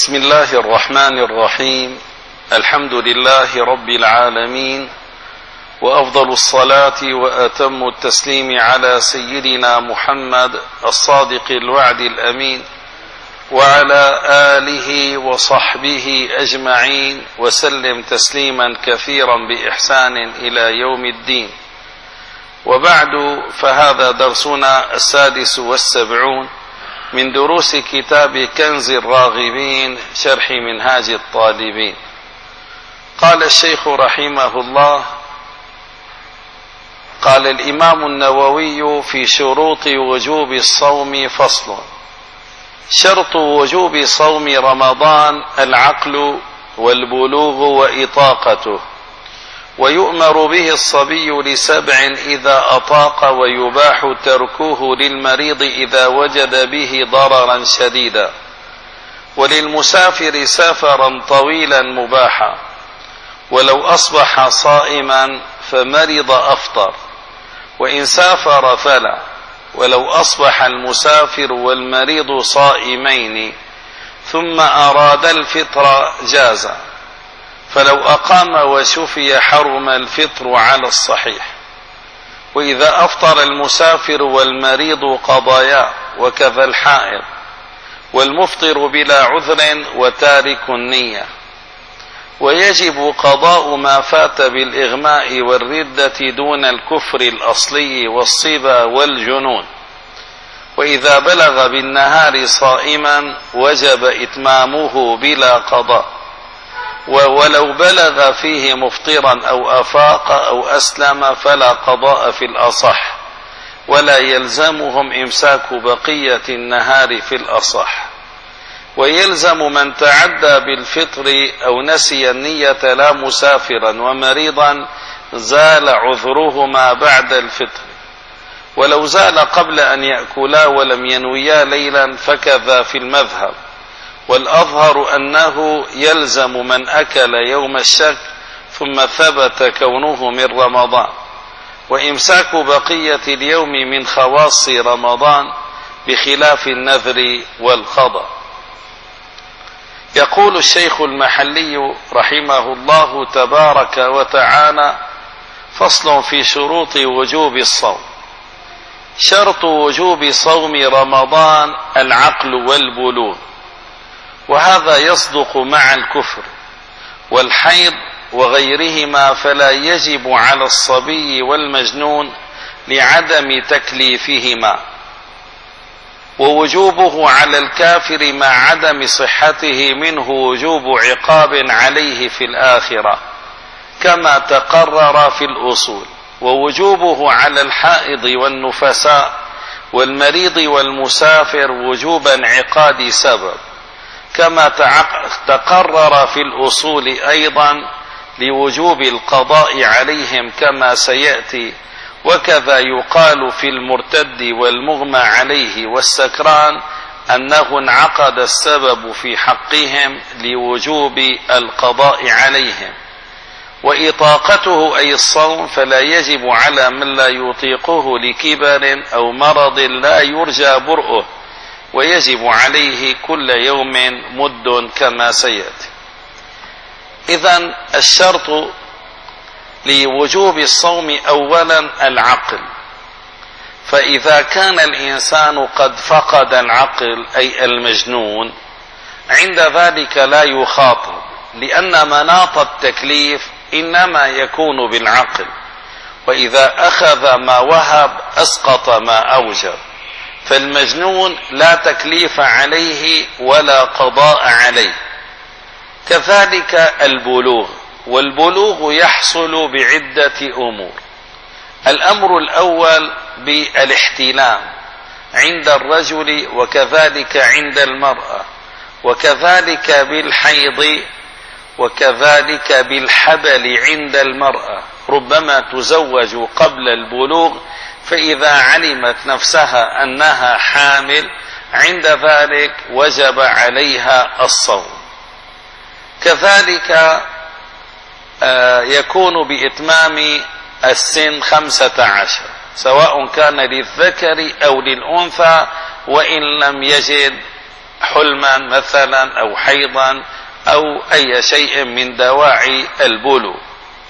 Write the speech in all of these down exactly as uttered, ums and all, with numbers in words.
بسم الله الرحمن الرحيم. الحمد لله رب العالمين، وأفضل الصلاة وأتم التسليم على سيدنا محمد الصادق الوعد الأمين، وعلى آله وصحبه أجمعين، وسلم تسليما كثيرا بإحسان إلى يوم الدين. وبعد، فهذا درسنا السادس والسبعون من دروس كتاب كنز الراغبين شرح منهاج الطالبين. قال الشيخ رحمه الله: قال الإمام النووي في شروط وجوب الصوم فصل: شرط وجوب صوم رمضان العقل والبلوغ وإطاقته، ويؤمر به الصبي لسبع إذا أطاق، ويباح تركه للمريض إذا وجد به ضررا شديدا، وللمسافر سفرا طويلا مباحا، ولو أصبح صائما فمرض أفطر، وإن سافر فلا، ولو أصبح المسافر والمريض صائمين ثم أراد الفطر جاز، فلو أقام وشفي حرم الفطر على الصحيح. وإذا أفطر المسافر والمريض قضايا، وكذا الحائض، والمفطر بلا عذر وتارك النية. ويجب قضاء ما فات بالإغماء والردة دون الكفر الأصلي والصبا والجنون. وإذا بلغ بالنهار صائما وجب إتمامه بلا قضاء، ولو بلغ فيه مفطرا أو أفاق أو أسلم فلا قضاء في الأصح، ولا يلزمهم إمساك بقية النهار في الأصح. ويلزم من تعدى بالفطر أو نسي النية لا مسافرا ومريضا زال عذرهما بعد الفطر، ولو زال قبل أن يأكلا ولم ينويا ليلا فكذا في المذهب. والأظهر أنه يلزم من أكل يوم الشك ثم ثبت كونه من رمضان، وإمساك بقية اليوم من خواص رمضان، بخلاف النذر والقضاء. يقول الشيخ المحلي رحمه الله تبارك وتعالى: فصل في شروط وجوب الصوم. شرط وجوب صوم رمضان العقل والبلوغ، وهذا يصدق مع الكفر والحيض وغيرهما، فلا يجب على الصبي والمجنون لعدم تكليفهما، ووجوبه على الكافر مع عدم صحته منه وجوب عقاب عليه في الآخرة كما تقرر في الأصول. ووجوبه على الحائض والنفساء والمريض والمسافر وجوب انعقاد سبب كما تقرر في الأصول أيضا لوجوب القضاء عليهم كما سيأتي. وكذا يقال في المرتد والمغمى عليه والسكران أنه انعقد السبب في حقهم لوجوب القضاء عليهم. وإطاقته أي الصوم فلا يجب على من لا يطيقه لكبر أو مرض لا يرجى برؤه، ويجب عليه كل يوم مد كما سيأتي. إذن الشرط لوجوب الصوم أولا العقل، فإذا كان الإنسان قد فقد العقل أي المجنون عند ذلك لا يخاطب، لأن مناط التكليف إنما يكون بالعقل، وإذا أخذ ما وهب أسقط ما أوجب، فالمجنون لا تكليف عليه ولا قضاء عليه. كذلك البلوغ، والبلوغ يحصل بعدة أمور. الأمر الأول بالاحتلام عند الرجل، وكذلك عند المرأة، وكذلك بالحيض، وكذلك بالحبل عند المرأة، ربما تزوج قبل البلوغ، فإذا علمت نفسها أنها حامل عند ذلك وجب عليها الصوم. كذلك يكون بإتمام السن خمسة عشر، سواء كان للذكر أو للأنثى، وإن لم يجد حلما مثلا أو حيضا أو أي شيء من دواعي البلوغ.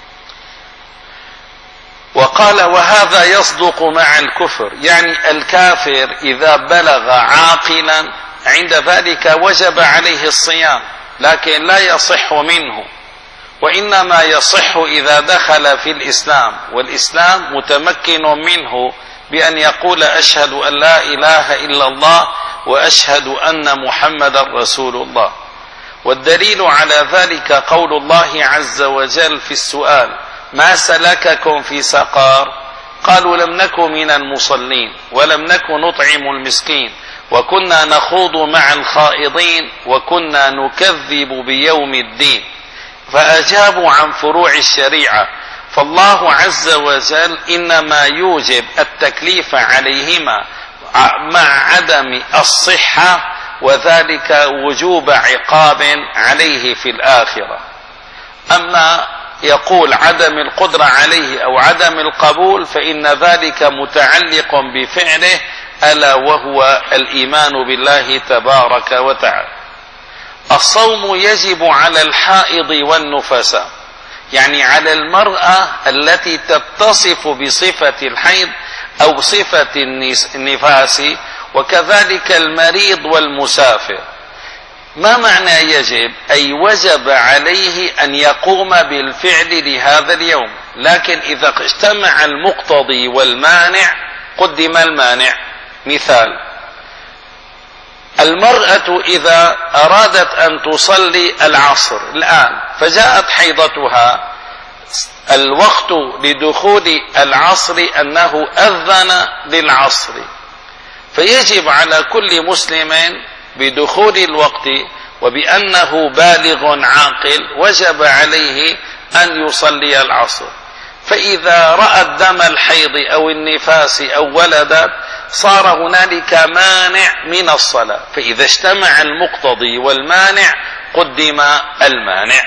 وقال وهذا يصدق مع الكفر، يعني الكافر إذا بلغ عاقلا عند ذلك وجب عليه الصيام، لكن لا يصح منه، وإنما يصح إذا دخل في الإسلام، والإسلام متمكن منه بأن يقول أشهد أن لا إله إلا الله وأشهد أن محمدا رسول الله. والدليل على ذلك قول الله عز وجل في السؤال ما سلككم في سقر؟ قالوا لم نكن من المصلين ولم نكن نطعم المسكين وكنا نخوض مع الخائضين وكنا نكذب بيوم الدين. فأجابوا عن فروع الشريعة. فالله عز وجل إنما يوجب التكليف عليهما مع عدم الصحة، وذلك وجوب عقاب عليه في الآخرة. أما يقول عدم القدرة عليه أو عدم القبول فإن ذلك متعلق بفعله، ألا وهو الإيمان بالله تبارك وتعالى. الصوم يجب على الحائض والنفساء، يعني على المرأة التي تتصف بصفة الحيض أو صفة النفاس، وكذلك المريض والمسافر. ما معنى يجب؟ أي وجب عليه أن يقوم بالفعل لهذا اليوم، لكن إذا اجتمع المقتضي والمانع قدم المانع. مثال: المرأة إذا أرادت أن تصلي العصر الآن فجاءت حيضتها، الوقت لدخول العصر أنه أذن للعصر، فيجب على كل مسلم بدخول الوقت وبأنه بالغ عاقل وجب عليه أن يصلي العصر. فإذا رأت دم الحيض أو النفاس أو ولدت صار هنالك مانع من الصلاة، فإذا اجتمع المقتضي والمانع قدم المانع.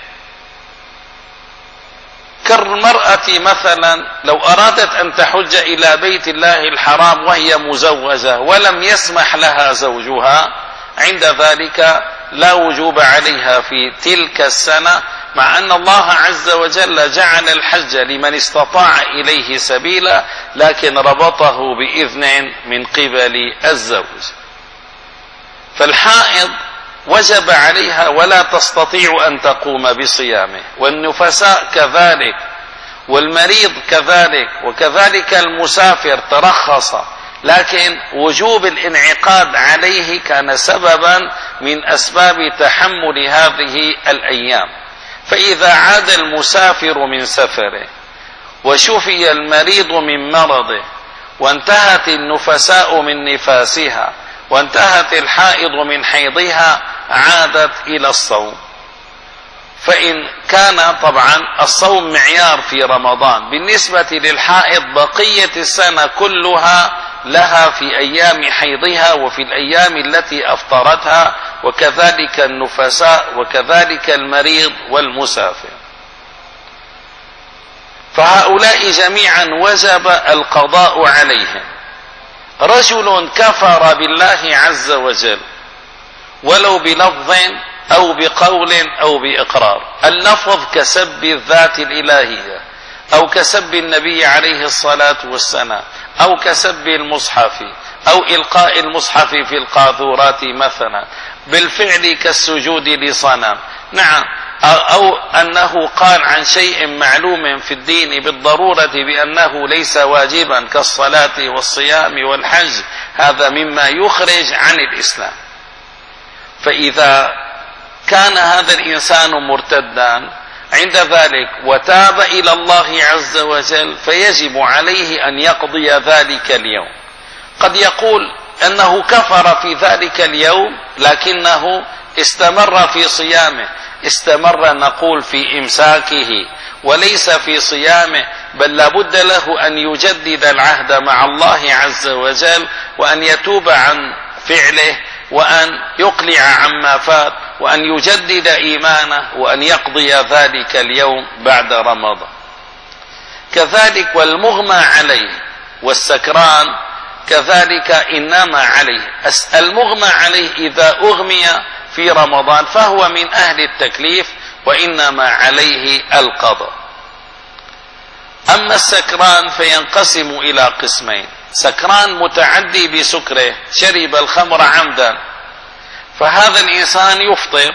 كالمرأة مثلا لو أرادت أن تحج إلى بيت الله الحرام وهي مزوجة ولم يسمح لها زوجها، عند ذلك لا وجوب عليها في تلك السنة، مع أن الله عز وجل جعل الحج لمن استطاع إليه سبيلا، لكن ربطه بإذن من قبل الزوج. فالحائض وجب عليها ولا تستطيع أن تقوم بصيامه، والنفساء كذلك، والمريض كذلك، وكذلك المسافر ترخص، لكن وجوب الانعقاد عليه كان سببا من أسباب تحمل هذه الأيام. فإذا عاد المسافر من سفره وشفي المريض من مرضه وانتهت النفساء من نفاسها وانتهت الحائض من حيضها عادت إلى الصوم. فإن كان طبعا الصوم معيار في رمضان، بالنسبة للحائض بقية السنة كلها لها في أيام حيضها وفي الأيام التي أفطرتها، وكذلك النفساء وكذلك المريض والمسافر. فهؤلاء جميعا وجب القضاء عليهم. رجل كفر بالله عز وجل ولو بلفظ أو بقول أو بإقرار، اللفظ كسب الذات الإلهية أو كسب النبي عليه الصلاة والسلام أو كسب المصحف أو إلقاء المصحف في القاذورات مثلا، بالفعل كالسجود لصنم، نعم، أو أنه قال عن شيء معلوم في الدين بالضرورة بأنه ليس واجبا كالصلاة والصيام والحج، هذا مما يخرج عن الإسلام. فإذا كان هذا الإنسان مرتدا عند ذلك وتاب إلى الله عز وجل فيجب عليه أن يقضي ذلك اليوم. قد يقول أنه كفر في ذلك اليوم لكنه استمر في صيامه، استمر نقول في إمساكه وليس في صيامه، بل لابد له أن يجدد العهد مع الله عز وجل وأن يتوب عن فعله وأن يقلع عما فات وأن يجدد إيمانه وأن يقضي ذلك اليوم بعد رمضان. كذلك والمغمى عليه والسكران كذلك إن نام عليه. المغمى عليه إذا أغمي في رمضان فهو من أهل التكليف وإنما عليه القضاء. أما السكران فينقسم إلى قسمين: سكران متعدي بسكره، شرب الخمر عمدا، فهذا الإنسان يفطر.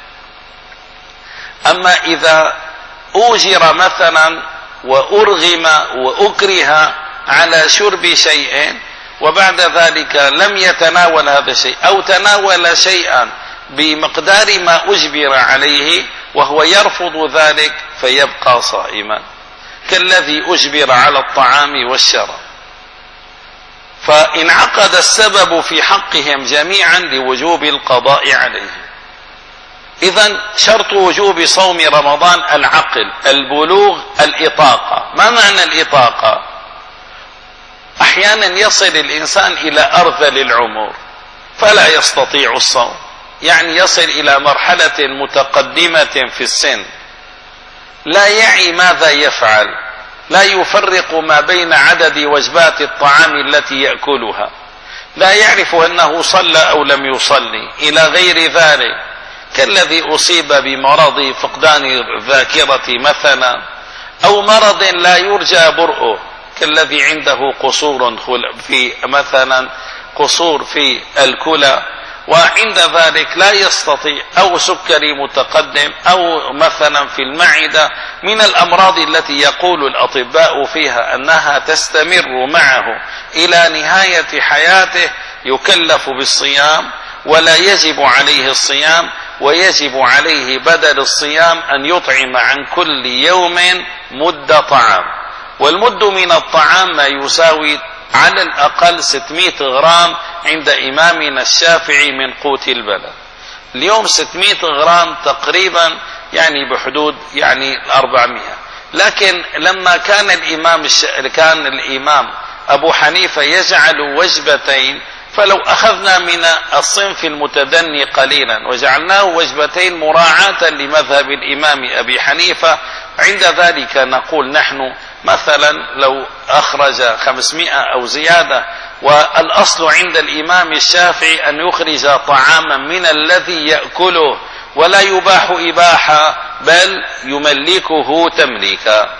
أما إذا أوجر مثلا وأرغم وأكره على شرب شيء وبعد ذلك لم يتناول هذا الشيء أو تناول شيئا بمقدار ما أجبر عليه وهو يرفض ذلك فيبقى صائما كالذي أجبر على الطعام والشراب. فانعقد السبب في حقهم جميعا لوجوب القضاء عليهم. إذن شرط وجوب صوم رمضان العقل، البلوغ، الإطاقة. ما معنى الإطاقة؟ أحيانا يصل الإنسان إلى أرذل العمر فلا يستطيع الصوم، يعني يصل إلى مرحلة متقدمة في السن، لا يعي ماذا يفعل، لا يفرق ما بين عدد وجبات الطعام التي يأكلها، لا يعرف أنه صلى أو لم يصلي، إلى غير ذلك، كالذي أصيب بمرض فقدان الذاكرة مثلا، أو مرض لا يرجى برؤه كالذي عنده قصور في مثلا قصور في الكلى وعند ذلك لا يستطيع، أو سكري متقدم، أو مثلا في المعدة، من الأمراض التي يقول الأطباء فيها أنها تستمر معه إلى نهاية حياته، يكلف بالصيام ولا يجب عليه الصيام، ويجب عليه بدل الصيام أن يطعم عن كل يوم مد طعام. والمد من الطعام ما يساوي على الأقل ستمائة غرام عند إمامنا الشافعي من قوت البلد. اليوم ستمائة غرام تقريبا يعني بحدود يعني أربعمائة. لكن لما كان الإمام الش... كان الإمام أبو حنيفة يجعل وجبتين، فلو أخذنا من الصنف المتدني قليلا وجعلناه وجبتين مراعاة لمذهب الإمام أبي حنيفة، عند ذلك نقول نحن مثلا لو أخرج خمسمائة أو زيادة، والأصل عند الإمام الشافعي أن يخرج طعاما من الذي يأكله ولا يباح إباحة بل يملكه تمليكا.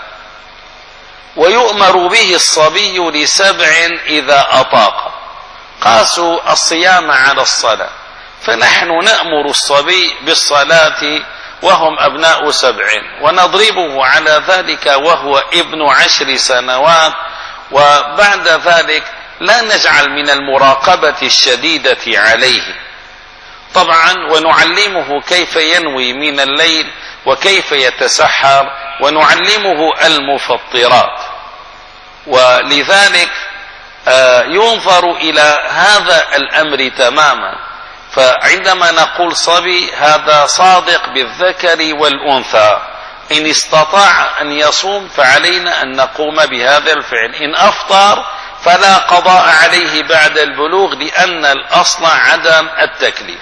ويؤمر به الصبي لسبع إذا أطاق. قاسوا الصيام على الصلاة، فنحن نأمر الصبي بالصلاة وهم أبناء سبع، ونضربه على ذلك وهو ابن عشر سنوات، وبعد ذلك لا نجعل من المراقبة الشديدة عليه طبعا، ونعلمه كيف ينوي من الليل وكيف يتسحر، ونعلمه المفطرات. ولذلك ينظر إلى هذا الأمر تماما. فعندما نقول صبي هذا صادق بالذكر والأنثى، إن استطاع أن يصوم فعلينا أن نقوم بهذا الفعل، إن أفطر فلا قضاء عليه بعد البلوغ لأن الأصل عدم التكليف.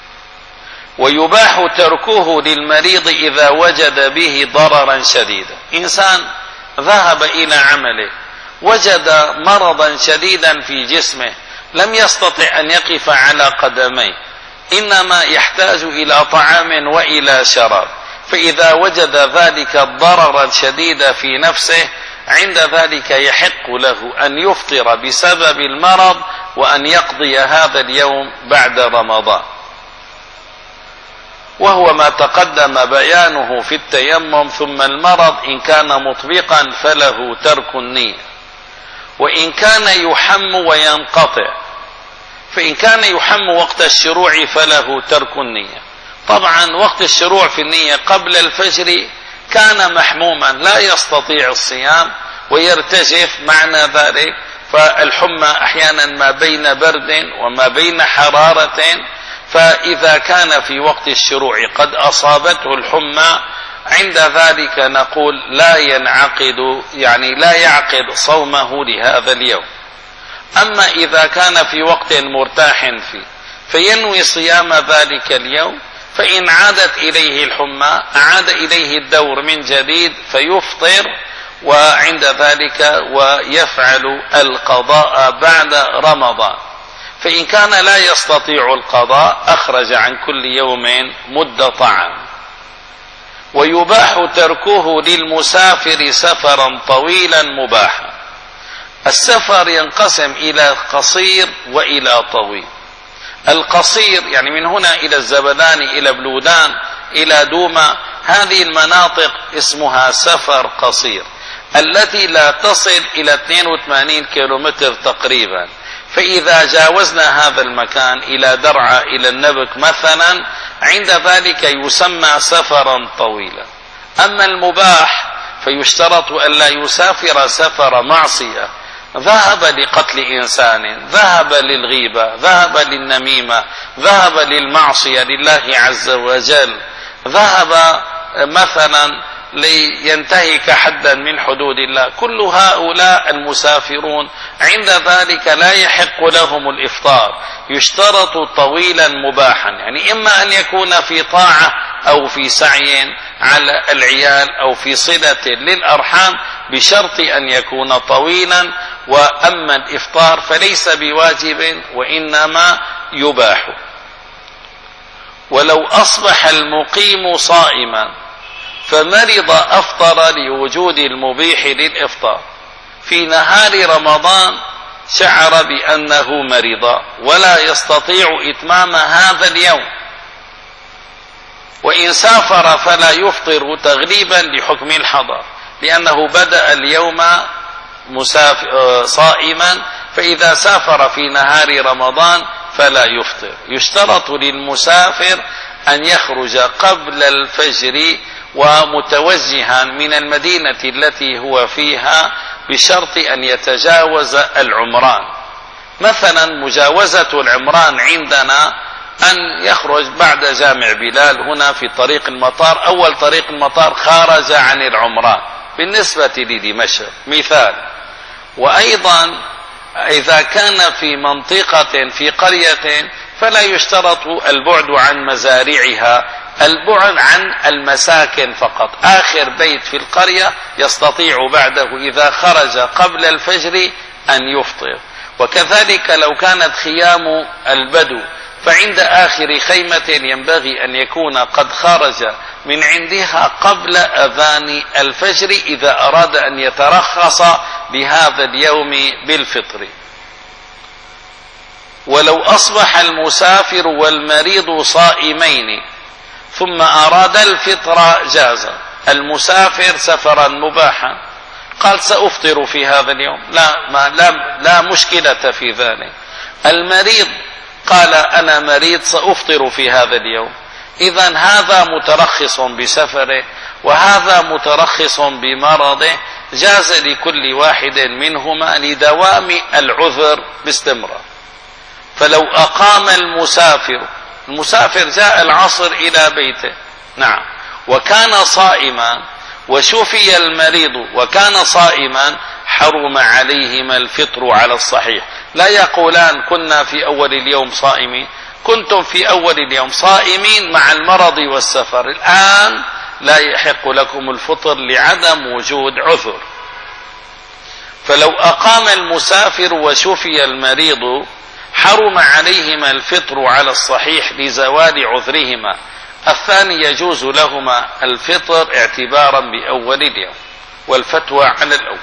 ويباح تركه للمريض إذا وجد به ضررا شديدا. إنسان ذهب إلى عمله وجد مرضا شديدا في جسمه، لم يستطع أن يقف على قدميه، إنما يحتاج إلى طعام وإلى شراب، فإذا وجد ذلك الضرر الشديد في نفسه عند ذلك يحق له أن يفطر بسبب المرض وأن يقضي هذا اليوم بعد رمضان. وهو ما تقدم بيانه في التيمم. ثم المرض إن كان مطبقا فله ترك النية، وإن كان يحم وينقطع، فإن كان يحم وقت الشروع فله ترك النية. طبعا وقت الشروع في النية قبل الفجر كان محموما لا يستطيع الصيام ويرتجف معنى ذلك، فالحمى أحيانا ما بين برد وما بين حرارة، فإذا كان في وقت الشروع قد أصابته الحمى عند ذلك نقول لا ينعقد يعني لا يعقد صومه لهذا اليوم. أما إذا كان في وقت مرتاح فيه فينوي صيام ذلك اليوم، فإن عادت إليه الحمى أعاد إليه الدور من جديد فيفطر، وعند ذلك ويفعل القضاء بعد رمضان. فإن كان لا يستطيع القضاء أخرج عن كل يوم مد طعام. ويباح تركه للمسافر سفرا طويلا مباحا. السفر ينقسم إلى قصير وإلى طويل. القصير يعني من هنا إلى الزبدان إلى بلودان إلى دوما، هذه المناطق اسمها سفر قصير، التي لا تصل إلى اثنين وثمانين كيلومتر تقريبا. فإذا جاوزنا هذا المكان إلى درعا إلى النبك مثلا، عند ذلك يسمى سفرا طويلا. أما المباح فيشترط أن لا يسافر سفر معصية، ذهب لقتل إنسان، ذهب للغيبة، ذهب للنميمة، ذهب للمعصية لله عز وجل، ذهب مثلا لينتهك حدا من حدود الله. كل هؤلاء المسافرون عند ذلك لا يحق لهم الإفطار، يشترط طويلا مباحا، يعني إما أن يكون في طاعة أو في سعي على العيال أو في صلة للأرحام، بشرط أن يكون طويلا. وأما الإفطار فليس بواجب وإنما يباح. ولو أصبح المقيم صائما فمرض أفطر لوجود المبيح للإفطار. في نهار رمضان شعر بأنه مرض ولا يستطيع إتمام هذا اليوم، وإن سافر فلا يفطر تغليبا لحكم الحضر، لأنه بدأ اليوم صائما، فإذا سافر في نهار رمضان فلا يفطر. يشترط للمسافر أن يخرج قبل الفجر ومتوجها من المدينة التي هو فيها، بشرط أن يتجاوز العمران. مثلا مجاوزة العمران عندنا أن يخرج بعد جامع بلال هنا في طريق المطار، أول طريق المطار خارج عن العمران بالنسبة لدمشق مثال. وأيضا إذا كان في منطقة في قرية فلا يشترط البعد عن مزارعها، البعد عن المساكن فقط. آخر بيت في القرية يستطيع بعده إذا خرج قبل الفجر أن يفطر. وكذلك لو كانت خيام البدو فعند آخر خيمة ينبغي أن يكون قد خرج من عندها قبل أذان الفجر إذا أراد أن يترخص بهذا اليوم بالفطر. ولو أصبح المسافر والمريض صائمين ثم أراد الفطر جاز. المسافر سفرا مباحا قال سأفطر في هذا اليوم، لا, ما لا, لا مشكلة في ذلك. المريض قال أنا مريض سأفطر في هذا اليوم، إذن هذا مترخص بسفره وهذا مترخص بمرضه، جاز لكل واحد منهما لدوام العذر باستمرار. فلو أقام المسافر المسافر جاء العصر إلى بيته نعم وكان صائما، وشفي المريض وكان صائما، حرم عليهما الفطر على الصحيح. لا يقولان كنا في أول اليوم صائمين، كنتم في أول اليوم صائمين مع المرض والسفر، الآن لا يحق لكم الفطر لعدم وجود عذر. فلو أقام المسافر وشفي المريض حرم عليهما الفطر على الصحيح لزوال عذرهما. الثاني يجوز لهما الفطر اعتبارا بأول اليوم، والفتوى على الأول.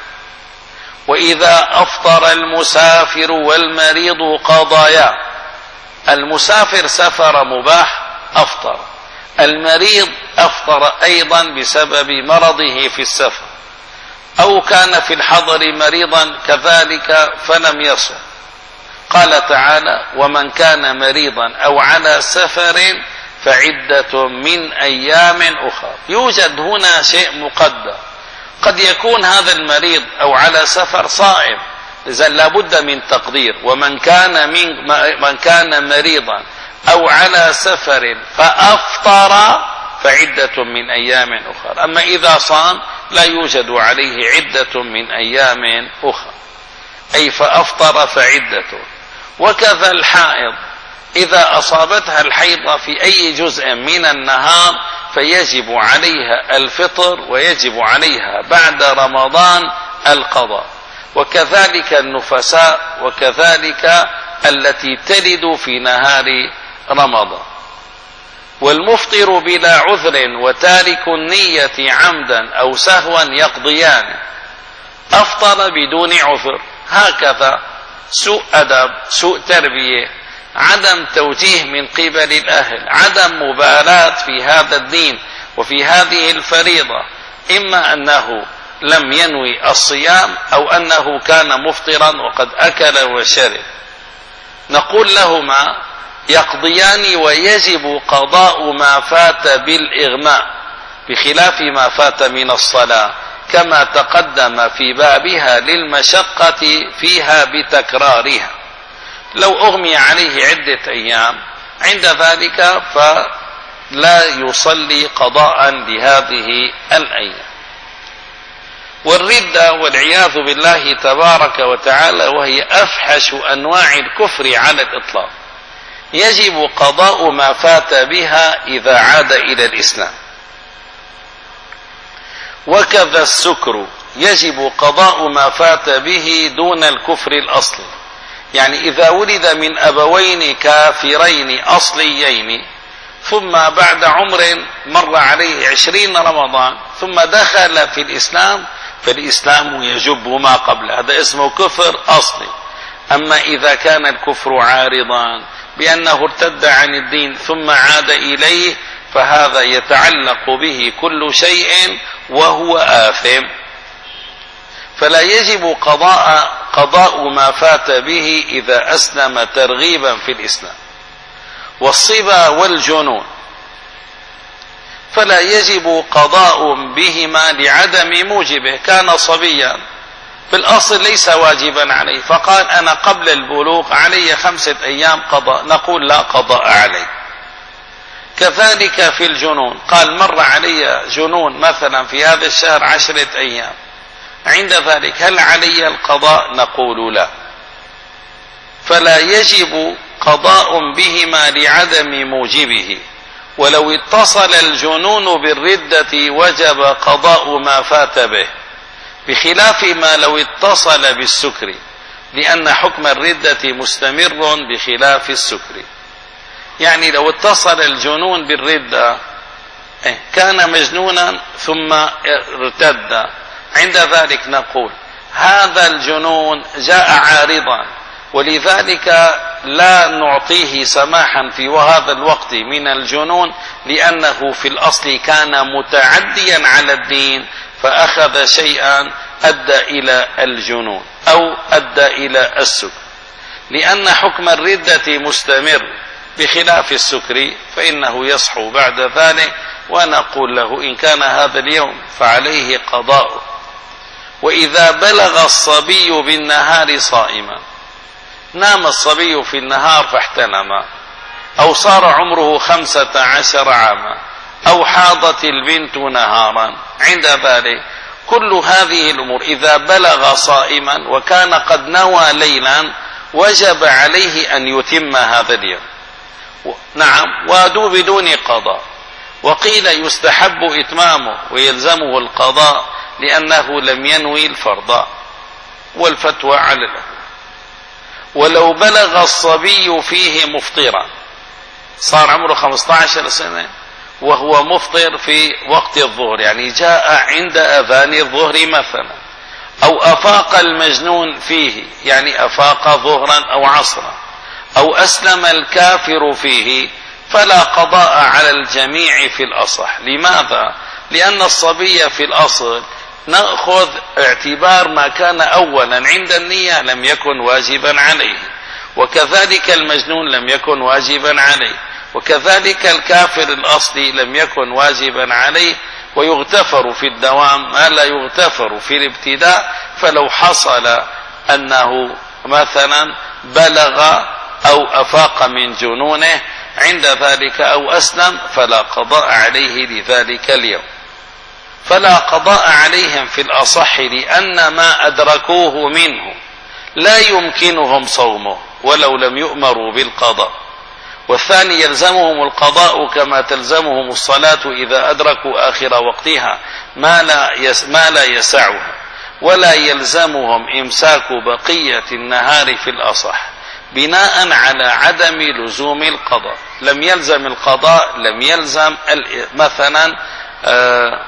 وإذا أفطر المسافر والمريض قضايا، المسافر سفر مباح أفطر، المريض أفطر أيضا بسبب مرضه في السفر، أو كان في الحضر مريضا كذلك فلم يصم. قال تعالى ومن كان مريضا أو على سفر فعدة من أيام أخرى. يوجد هنا شيء مقدر، قد يكون هذا المريض أو على سفر صائم، إذا لابد من تقدير. ومن كان من من كان مريضا أو على سفر فأفطر فعدة من أيام أخرى. أما إذا صام لا يوجد عليه عدة من أيام أخرى، أي فأفطر فعدة. وكذا الحائض إذا أصابتها الحيضة في أي جزء من النهار فيجب عليها الفطر ويجب عليها بعد رمضان القضاء، وكذلك النفساء، وكذلك التي تلد في نهار رمضان. والمفطر بلا عذر وتارك النية عمدا أو سهوا يقضيان. أفطر بدون عذر، هكذا سوء أدب، سوء تربية، عدم توجيه من قبل الأهل، عدم مبالاة في هذا الدين وفي هذه الفريضة، إما أنه لم ينوي الصيام أو أنه كان مفطرا وقد أكل وشرب، نقول لهما يقضيان ويجب قضاء ما فات بالإغماء بخلاف ما فات من الصلاة، كما تقدم في بابها للمشقة فيها بتكرارها. لو أغمي عليه عدة أيام عند ذلك فلا يصلي قضاء لهذه الأيام. والردة والعياذ بالله تبارك وتعالى، وهي أفحش أنواع الكفر على الإطلاق، يجب قضاء ما فات بها إذا عاد إلى الإسلام. وكذا السكر يجب قضاء ما فات به دون الكفر الأصلي، يعني إذا ولد من أبوين كافرين أصليين ثم بعد عمر مر عليه عشرين رمضان ثم دخل في الإسلام، فالإسلام يجب ما قبل، هذا اسمه كفر أصلي. أما إذا كان الكفر عارضا بأنه ارتد عن الدين ثم عاد إليه، فهذا يتعلق به كل شيء وهو آثم، فلا يجب قضاء قضاء ما فات به إذا أسلم ترغيبا في الإسلام. والصبا والجنون فلا يجب قضاء بهما لعدم موجبه، كان صبيا في الأصل ليس واجبا عليه، فقال أنا قبل البلوغ علي خمسة أيام قضاء، نقول لا قضاء عليه. كذلك في الجنون، قال مر علي جنون مثلا في هذا الشهر عشرة أيام، عند ذلك هل علي القضاء؟ نقول لا. فلا يجب قضاء بهما لعدم موجبه. ولو اتصل الجنون بالردة وجب قضاء ما فات به، بخلاف ما لو اتصل بالسكر، لأن حكم الردة مستمر بخلاف السكر. يعني لو اتصل الجنون بالردة كان مجنونا ثم ارتد، عند ذلك نقول هذا الجنون جاء عارضا، ولذلك لا نعطيه سماحا في هذا الوقت من الجنون، لأنه في الأصل كان متعديا على الدين فأخذ شيئا أدى إلى الجنون أو أدى إلى السكر. لأن حكم الردة مستمر بخلاف السكر فإنه يصحو بعد ذلك، ونقول له إن كان هذا اليوم فعليه قضاء. وإذا بلغ الصبي بالنهار صائما، نام الصبي في النهار فاحتلم، أو صار عمره خمسة عشر عاما، أو حاضت البنت نهارا، عند ذلك كل هذه الأمور إذا بلغ صائما وكان قد نوى ليلا وجب عليه أن يتم هذا اليوم، نعم، وادو بدون قضاء. وقيل يستحب إتمامه ويلزمه القضاء لأنه لم ينوي الفرض، والفتوى على له. ولو بلغ الصبي فيه مفطرا، صار عمره خمسة عشر سنة وهو مفطر في وقت الظهر، يعني جاء عند أذان الظهر مثلا، أو أفاق المجنون فيه، يعني أفاق ظهرا أو عصرا، أو أسلم الكافر فيه، فلا قضاء على الجميع في الأصح. لماذا؟ لأن الصبي في الأصل نأخذ اعتبار ما كان أولا عند النية لم يكن واجبا عليه، وكذلك المجنون لم يكن واجبا عليه، وكذلك الكافر الأصلي لم يكن واجبا عليه، ويغتفر في الدوام ما لا يغتفر في الابتداء. فلو حصل أنه مثلا بلغ أو أفاق من جنونه عند ذلك أو أسلم فلا قضاء عليه لذلك اليوم. فلا قضاء عليهم في الأصح، لأن ما أدركوه منه لا يمكنهم صومه ولو لم يؤمروا بالقضاء. والثاني يلزمهم القضاء كما تلزمهم الصلاة إذا أدركوا آخر وقتها ما لا يس ما لا يسعها، ولا يلزمهم إمساك بقية النهار في الأصح بناء على عدم لزوم القضاء. لم يلزم القضاء، لم يلزم مثلا آه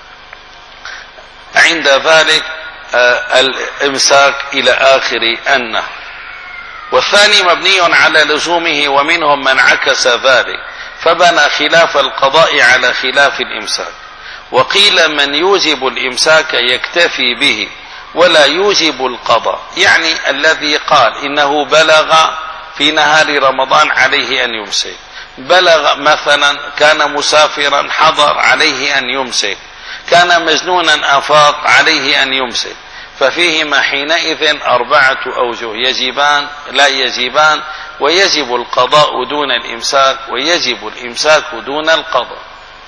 عند ذلك آه الإمساك إلى آخر النهر. والثاني مبني على لزومه، ومنهم من عكس ذلك فبنى خلاف القضاء على خلاف الإمساك. وقيل من يوجب الإمساك يكتفي به ولا يوجب القضاء، يعني الذي قال إنه بلغ في نهار رمضان عليه أن يمسك، بلغ مثلا كان مسافرا حضر عليه أن يمسك، كان مجنونا أفاق عليه أن يمسك، ففيهما حينئذ أربعة أوجه: يجبان، لا يجبان، ويجب القضاء دون الإمساك، ويجب الإمساك دون القضاء.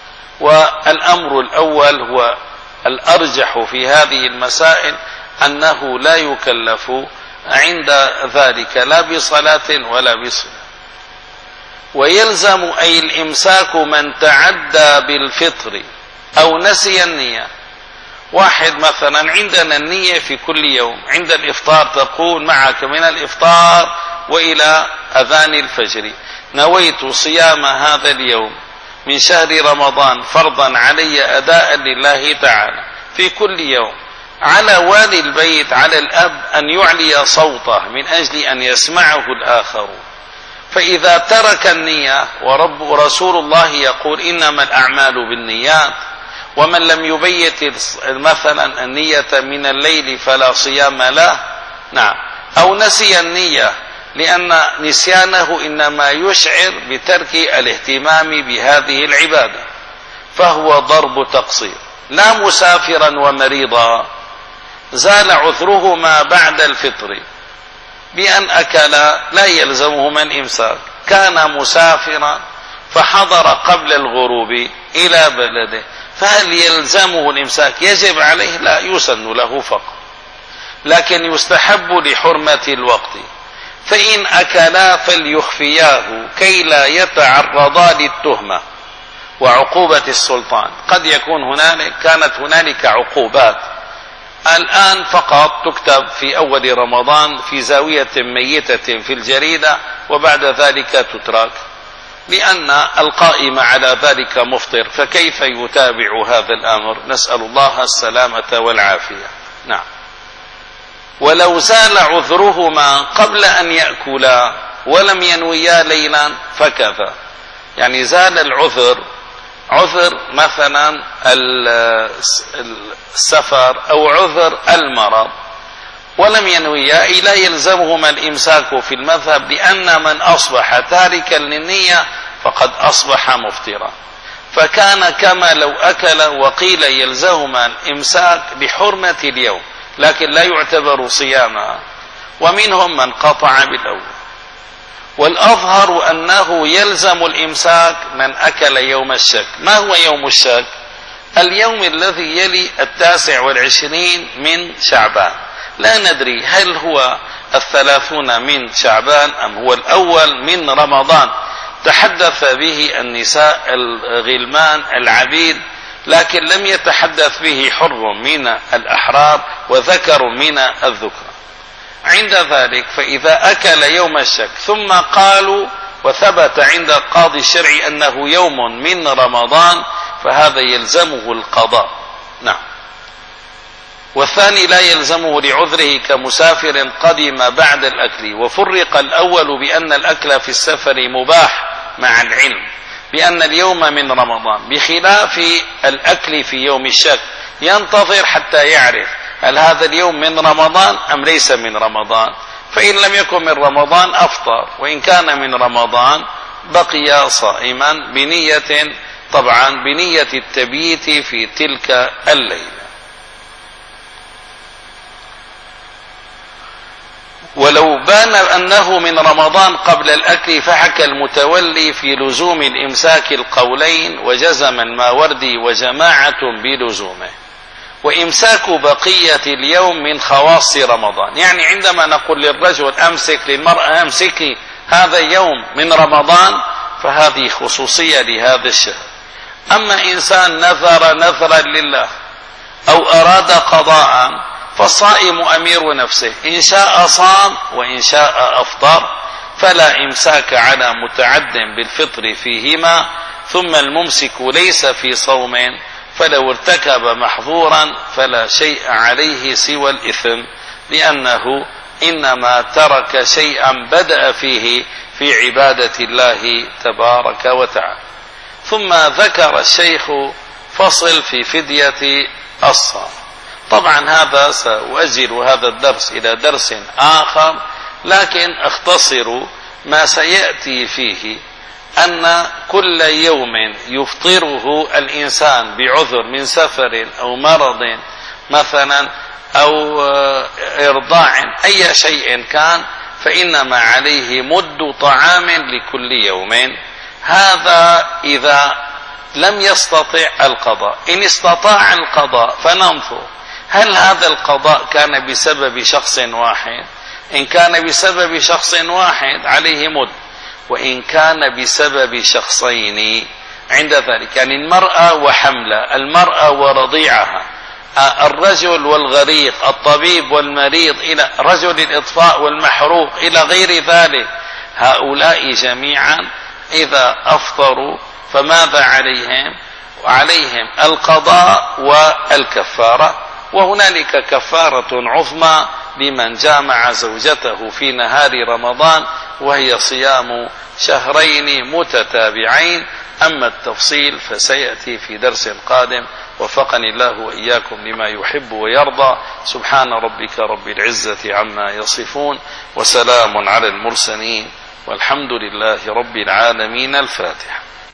والأمر الأول هو الأرجح في هذه المسائل، أنه لا يكلف عند ذلك لا بصلاة ولا بصلاة. ويلزم أي الإمساك من تعدى بالفطر أو نسي النية. واحد مثلا عندنا النية في كل يوم، عند الإفطار تقول معك من الإفطار وإلى أذان الفجر نويت صيام هذا اليوم من شهر رمضان فرضا علي أداء لله تعالى في كل يوم. على والي البيت، على الأب، أن يعلي صوته من أجل أن يسمعه الآخرون. فإذا ترك النية، ورب رسول الله يقول إنما الأعمال بالنيات، ومن لم يبيت مثلا النية من الليل فلا صيام له، نعم، أو نسي النية لأن نسيانه إنما يشعر بترك الاهتمام بهذه العبادة، فهو ضرب تقصير. لا مسافرا ومريضا زال عذرهما بعد الفطر بأن أكل لا يلزمهما الإمساك، كان مسافرا فحضر قبل الغروب إلى بلده، فهل يلزمه الإمساك؟ يجب عليه؟ لا، يسن له فقط، لكن يستحب لحرمة الوقت. فإن أكلا فليخفياه كي لا يتعرضا للتهمة وعقوبة السلطان. قد يكون هنالك كانت هنالك عقوبات الآن فقط تكتب في أول رمضان في زاوية ميتة في الجريدة، وبعد ذلك تترك، لأن القائم على ذلك مفطر، فكيف يتابع هذا الأمر؟ نسأل الله السلامة والعافية. نعم. ولو زال عذرهما قبل أن يأكلا ولم ينويا ليلا فكذا، يعني زال العذر، عذر مثلا السفر أو عذر المرض، ولم ينويا، لا يلزمهما الإمساك في المذهب، لأن من أصبح تاركا للنية فقد أصبح مفطرا، فكان كما لو أكل. وقيل يلزمهما الإمساك بحرمة اليوم لكن لا يعتبر صياما، ومنهم من قطع بالأول. والأظهر أنه يلزم الإمساك من أكل يوم الشك. ما هو يوم الشك؟ اليوم الذي يلي التاسع والعشرين من شعبان، لا ندري هل هو الثلاثون من شعبان أم هو الأول من رمضان. تحدث به النساء الغلمان العبيد، لكن لم يتحدث به حر من الأحرار وذكر من الذكر. عند ذلك فإذا أكل يوم الشك ثم قالوا وثبت عند القاضي الشرعي أنه يوم من رمضان فهذا يلزمه القضاء. نعم. والثاني لا يلزمه لعذره كمسافر قدم بعد الأكل. وفرق الأول بأن الأكل في السفر مباح مع العلم بأن اليوم من رمضان، بخلاف الأكل في يوم الشك، ينتظر حتى يعرف هل هذا اليوم من رمضان أم ليس من رمضان، فإن لم يكن من رمضان أفطر، وإن كان من رمضان بقي صائما بنية، طبعا بنية التبييت في تلك الليلة. ولو بان أنه من رمضان قبل الأكل فحكى المتولي في لزوم الإمساك القولين، وجزم الماوردي وجماعة بلزومه. وإمساك بقية اليوم من خواص رمضان، يعني عندما نقول للرجل أمسك، للمرأة أمسكي، هذا يوم من رمضان فهذه خصوصية لهذا الشهر. أما إنسان نذر نذرا لله أو أراد قضاء فالصائم أمير نفسه، إن شاء صام وإن شاء أفطر، فلا إمساك على متعد بالفطر فيهما. ثم الممسك ليس في صوم، فلو ارتكب محظورا فلا شيء عليه سوى الإثم، لأنه إنما ترك شيئا بدأ فيه في عبادة الله تبارك وتعالى. ثم ذكر الشيخ فصل في فدية الصام. طبعا هذا سأؤجل هذا الدرس إلى درس آخر، لكن أختصر ما سيأتي فيه أن كل يوم يفطره الإنسان بعذر من سفر أو مرض مثلا أو إرضاع أي شيء كان، فإنما عليه مد طعام لكل يوم. هذا إذا لم يستطع القضاء. إن استطاع القضاء فننظر هل هذا القضاء كان بسبب شخص واحد. إن كان بسبب شخص واحد عليه مد، وإن كان بسبب شخصين عند ذلك، يعني المرأة وحملة، المرأة ورضيعها، الرجل والغريق، الطبيب والمريض، إلى رجل الإطفاء والمحروق إلى غير ذلك، هؤلاء جميعا إذا أفطروا فماذا عليهم؟ عليهم القضاء والكفارة. وهنالك كفارة عظمى لمن جامع زوجته في نهار رمضان، وهي صيام شهرين متتابعين. أما التفصيل فسيأتي في درس قادم، وفقني الله وإياكم لما يحب ويرضى. سبحان ربك رب العزة عما يصفون، وسلام على المرسلين، والحمد لله رب العالمين. الفاتحة.